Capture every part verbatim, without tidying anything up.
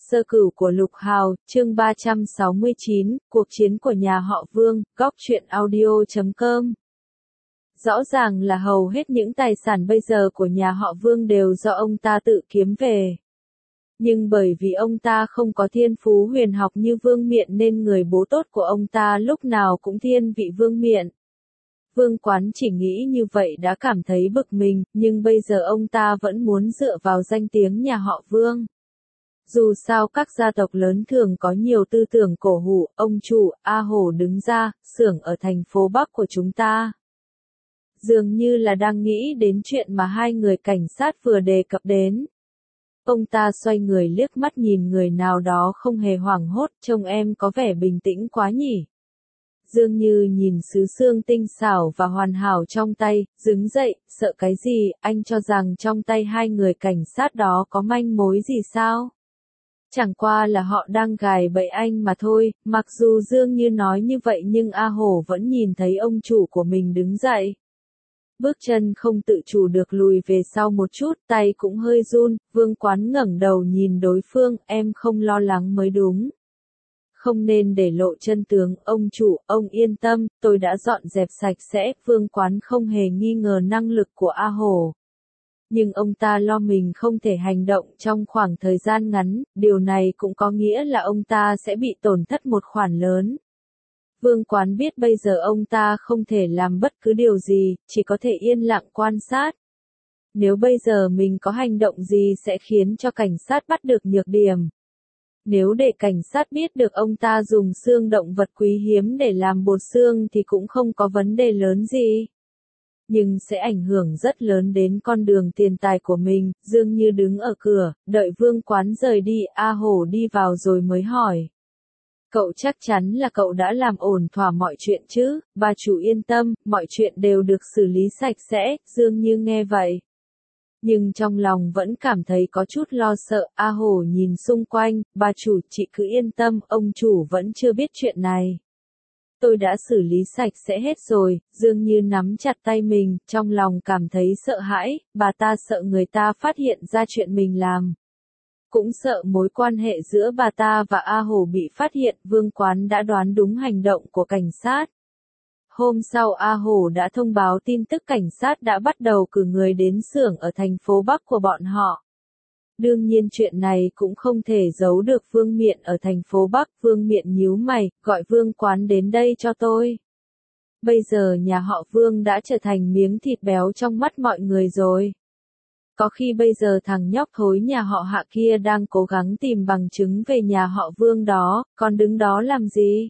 Sơ cửu của Lục Hào, chương ba trăm sáu mươi chín, cuộc chiến của nhà họ Vương, góc truyện audio chấm com. Rõ ràng là hầu hết những tài sản bây giờ của nhà họ Vương đều do ông ta tự kiếm về. Nhưng bởi vì ông ta không có thiên phú huyền học như Vương Miện nên người bố tốt của ông ta lúc nào cũng thiên vị Vương Miện. Vương Quán chỉ nghĩ như vậy đã cảm thấy bực mình, nhưng bây giờ ông ta vẫn muốn dựa vào danh tiếng nhà họ Vương. Dù sao các gia tộc lớn thường có nhiều tư tưởng cổ hủ, ông chủ, A Hổ đứng ra, xưởng ở thành phố Bắc của chúng ta. Dường như là đang nghĩ đến chuyện mà hai người cảnh sát vừa đề cập đến. Ông ta xoay người liếc mắt nhìn người nào đó không hề hoảng hốt, trông em có vẻ bình tĩnh quá nhỉ. Dương Như nhìn sứ xương tinh xảo và hoàn hảo trong tay, đứng dậy, sợ cái gì, anh cho rằng trong tay hai người cảnh sát đó có manh mối gì sao? Chẳng qua là họ đang gài bẫy anh mà thôi, mặc dù Dương Như nói như vậy nhưng A Hổ vẫn nhìn thấy ông chủ của mình đứng dậy. Bước chân không tự chủ được lùi về sau một chút, tay cũng hơi run, Vương Quán ngẩng đầu nhìn đối phương, em không lo lắng mới đúng. Không nên để lộ chân tướng, ông chủ, ông yên tâm, tôi đã dọn dẹp sạch sẽ, Vương Quán không hề nghi ngờ năng lực của A Hổ. Nhưng ông ta lo mình không thể hành động trong khoảng thời gian ngắn, điều này cũng có nghĩa là ông ta sẽ bị tổn thất một khoản lớn. Vương Quán biết bây giờ ông ta không thể làm bất cứ điều gì, chỉ có thể yên lặng quan sát. Nếu bây giờ mình có hành động gì sẽ khiến cho cảnh sát bắt được nhược điểm. Nếu để cảnh sát biết được ông ta dùng xương động vật quý hiếm để làm bột xương thì cũng không có vấn đề lớn gì. Nhưng sẽ ảnh hưởng rất lớn đến con đường tiền tài của mình. Dương Như đứng ở cửa, đợi Vương Quán rời đi, A Hổ đi vào rồi mới hỏi. Cậu chắc chắn là cậu đã làm ổn thỏa mọi chuyện chứ, bà chủ yên tâm, mọi chuyện đều được xử lý sạch sẽ, Dương Như nghe vậy. Nhưng trong lòng vẫn cảm thấy có chút lo sợ, A Hổ nhìn xung quanh, bà chủ chị cứ yên tâm, ông chủ vẫn chưa biết chuyện này. Tôi đã xử lý sạch sẽ hết rồi, Dương Như nắm chặt tay mình, trong lòng cảm thấy sợ hãi, bà ta sợ người ta phát hiện ra chuyện mình làm. Cũng sợ mối quan hệ giữa bà ta và A Hổ bị phát hiện, Vương Quán đã đoán đúng hành động của cảnh sát. Hôm sau A Hổ đã thông báo tin tức cảnh sát đã bắt đầu cử người đến xưởng ở thành phố Bắc của bọn họ. Đương nhiên chuyện này cũng không thể giấu được Vương Miện ở thành phố Bắc, Vương Miện nhíu mày, gọi Vương Quán đến đây cho tôi. Bây giờ nhà họ Vương đã trở thành miếng thịt béo trong mắt mọi người rồi. Có khi bây giờ thằng nhóc thối nhà họ Hạ kia đang cố gắng tìm bằng chứng về nhà họ Vương đó, còn đứng đó làm gì?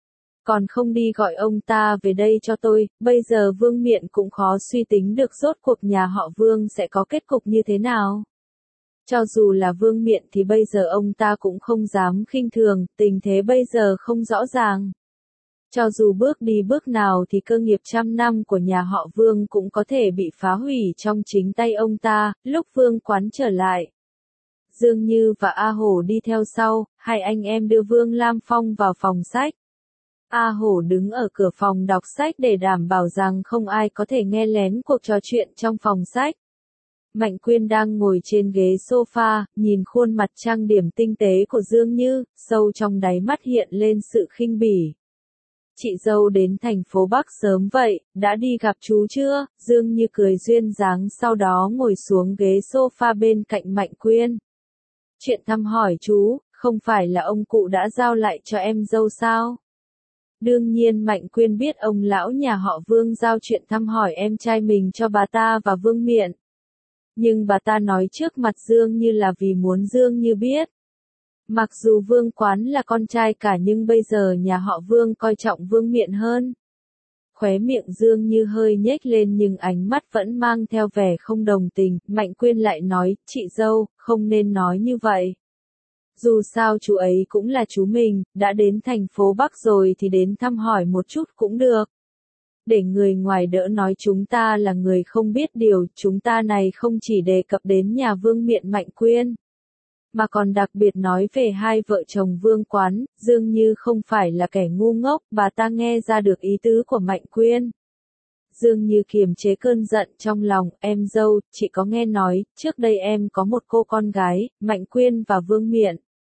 Còn không đi gọi ông ta về đây cho tôi, bây giờ Vương Miện cũng khó suy tính được rốt cuộc nhà họ Vương sẽ có kết cục như thế nào. Cho dù là Vương Miện thì bây giờ ông ta cũng không dám khinh thường, tình thế bây giờ không rõ ràng. Cho dù bước đi bước nào thì cơ nghiệp trăm năm của nhà họ Vương cũng có thể bị phá hủy trong chính tay ông ta, lúc Vương Quán trở lại. Dương Như và A Hổ đi theo sau, hai anh em đưa Vương Lam Phong vào phòng sách. A Hổ đứng ở cửa phòng đọc sách để đảm bảo rằng không ai có thể nghe lén cuộc trò chuyện trong phòng sách. Mạnh Quyên đang ngồi trên ghế sofa, nhìn khuôn mặt trang điểm tinh tế của Dương Như, sâu trong đáy mắt hiện lên sự khinh bỉ. Chị dâu đến thành phố Bắc sớm vậy, đã đi gặp chú chưa? Dương Như cười duyên dáng sau đó ngồi xuống ghế sofa bên cạnh Mạnh Quyên. Chuyện thăm hỏi chú, không phải là ông cụ đã giao lại cho em dâu sao? Đương nhiên Mạnh Quyên biết ông lão nhà họ Vương giao chuyện thăm hỏi em trai mình cho bà ta và Vương Miện. Nhưng bà ta nói trước mặt Dương Như là vì muốn Dương Như biết. Mặc dù Vương Quán là con trai cả nhưng bây giờ nhà họ Vương coi trọng Vương Miện hơn. Khóe miệng Dương Như hơi nhếch lên nhưng ánh mắt vẫn mang theo vẻ không đồng tình, Mạnh Quyên lại nói, chị dâu, không nên nói như vậy. Dù sao chú ấy cũng là chú mình, đã đến thành phố Bắc rồi thì đến thăm hỏi một chút cũng được. Để người ngoài đỡ nói chúng ta là người không biết điều, chúng ta này không chỉ đề cập đến nhà Vương Miện Mạnh Quyên, mà còn đặc biệt nói về hai vợ chồng Vương Quán, Dương Như không phải là kẻ ngu ngốc, bà ta nghe ra được ý tứ của Mạnh Quyên. Dương Như kiềm chế cơn giận trong lòng, em dâu, chị có nghe nói, trước đây em có một cô con gái, Mạnh Quyên và Vương Miện.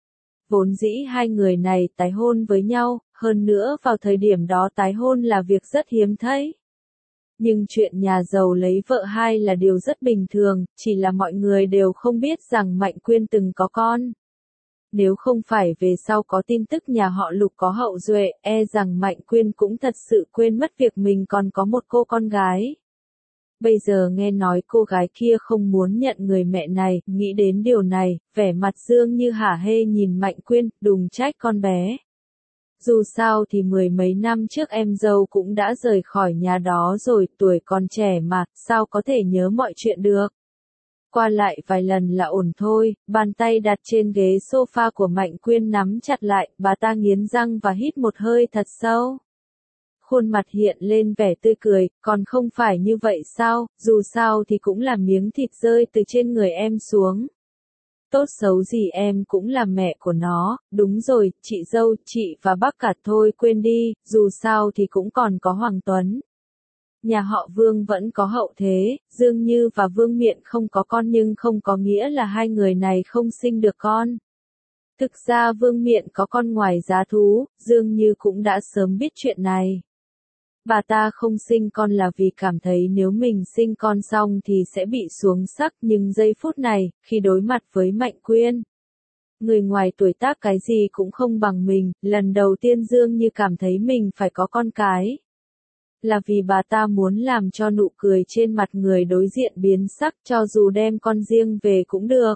Vốn dĩ hai người này tái hôn với nhau, hơn nữa vào thời điểm đó tái hôn là việc rất hiếm thấy. Nhưng chuyện nhà giàu lấy vợ hai là điều rất bình thường, chỉ là mọi người đều không biết rằng Mạnh Quyên từng có con. Nếu không phải về sau có tin tức nhà họ Lục có hậu duệ, e rằng Mạnh Quyên cũng thật sự quên mất việc mình còn có một cô con gái. Bây giờ nghe nói cô gái kia không muốn nhận người mẹ này, nghĩ đến điều này, vẻ mặt Dương Như hả hê nhìn Mạnh Quyên, đùng trách con bé. Dù sao thì mười mấy năm trước em dâu cũng đã rời khỏi nhà đó rồi, tuổi còn trẻ mà, sao có thể nhớ mọi chuyện được. Qua lại vài lần là ổn thôi, bàn tay đặt trên ghế sofa của Mạnh Quyên nắm chặt lại, bà ta nghiến răng và hít một hơi thật sâu. Khuôn mặt hiện lên vẻ tươi cười, còn không phải như vậy sao, dù sao thì cũng là miếng thịt rơi từ trên người em xuống. Tốt xấu gì em cũng là mẹ của nó, đúng rồi, chị dâu, chị và bác cả thôi quên đi, dù sao thì cũng còn có Hoàng Tuấn. Nhà họ Vương vẫn có hậu thế, Dương Như và Vương Miện không có con nhưng không có nghĩa là hai người này không sinh được con. Thực ra Vương Miện có con ngoài giá thú, Dương Như cũng đã sớm biết chuyện này. Bà ta không sinh con là vì cảm thấy nếu mình sinh con xong thì sẽ bị xuống sắc, nhưng giây phút này, khi đối mặt với Mạnh Quyên, người ngoài tuổi tác cái gì cũng không bằng mình, lần đầu tiên Dương Như cảm thấy mình phải có con cái. Là vì bà ta muốn làm cho nụ cười trên mặt người đối diện biến sắc, cho dù đem con riêng về cũng được.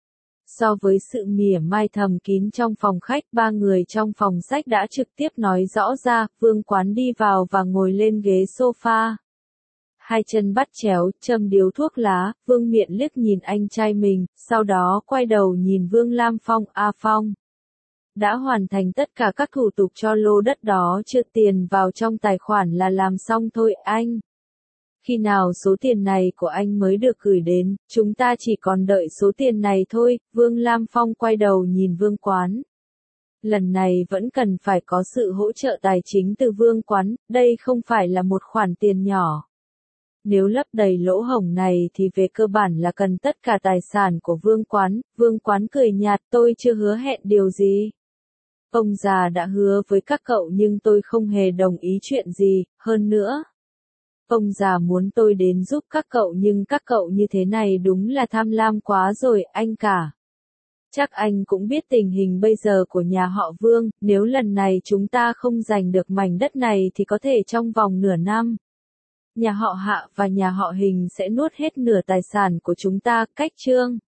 So với sự mỉa mai thầm kín trong phòng khách, ba người trong phòng sách đã trực tiếp nói rõ ra, Vương Quán đi vào và ngồi lên ghế sofa. Hai chân bắt chéo, châm điếu thuốc lá, Vương Miện liếc nhìn anh trai mình, sau đó quay đầu nhìn Vương Lam Phong, A Phong. Đã hoàn thành tất cả các thủ tục cho lô đất đó, chưa tiền vào trong tài khoản là làm xong thôi anh. Khi nào số tiền này của anh mới được gửi đến, chúng ta chỉ còn đợi số tiền này thôi, Vương Lam Phong quay đầu nhìn Vương Quán. Lần này vẫn cần phải có sự hỗ trợ tài chính từ Vương Quán, đây không phải là một khoản tiền nhỏ. Nếu lấp đầy lỗ hổng này thì về cơ bản là cần tất cả tài sản của Vương Quán, Vương Quán cười nhạt, tôi chưa hứa hẹn điều gì. Ông già đã hứa với các cậu nhưng tôi không hề đồng ý chuyện gì, hơn nữa. Ông già muốn tôi đến giúp các cậu nhưng các cậu như thế này đúng là tham lam quá rồi, anh cả. Chắc anh cũng biết tình hình bây giờ của nhà họ Vương, nếu lần này chúng ta không giành được mảnh đất này thì có thể trong vòng nửa năm. Nhà họ Hạ và nhà họ Hình sẽ nuốt hết nửa tài sản của chúng ta, cách chương.